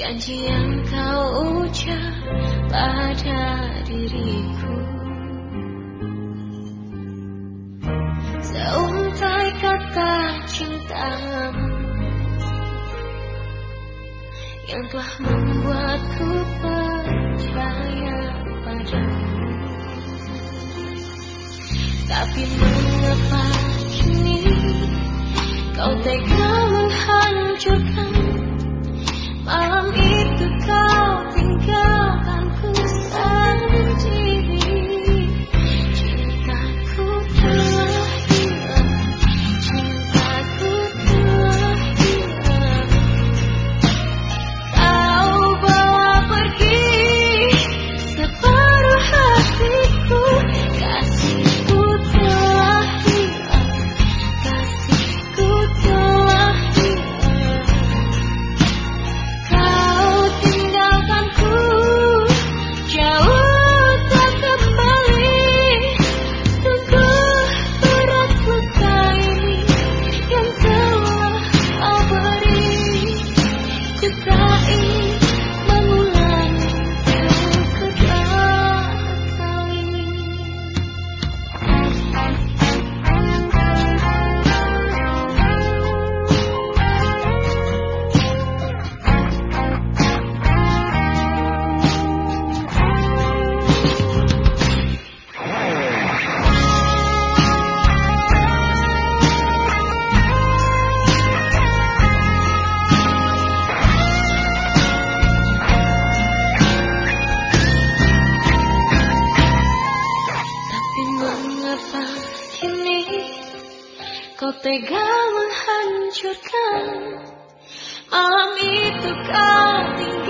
Janji yang kau ucap pada diriku, seuntai kata cintamu yang telah membuatku percaya padamu. Tapi mengapa kini kau tega menghancurkan? Malam itu kau tinggalkanku sendiri. Cintaku telah hilang, cintaku telah hilang. Kau bawa pergi separuh hatiku. Kasihku telah hilang, kasihku telah hilang. Kau tinggalkanku jauh tak kembali. Sungguh berat luka ini yang telah kau beri. Ku tak ingin mengulangi kedua kali. Tapi mengapa kini kau tega menghancurkan? Malam itu kau tinggalkan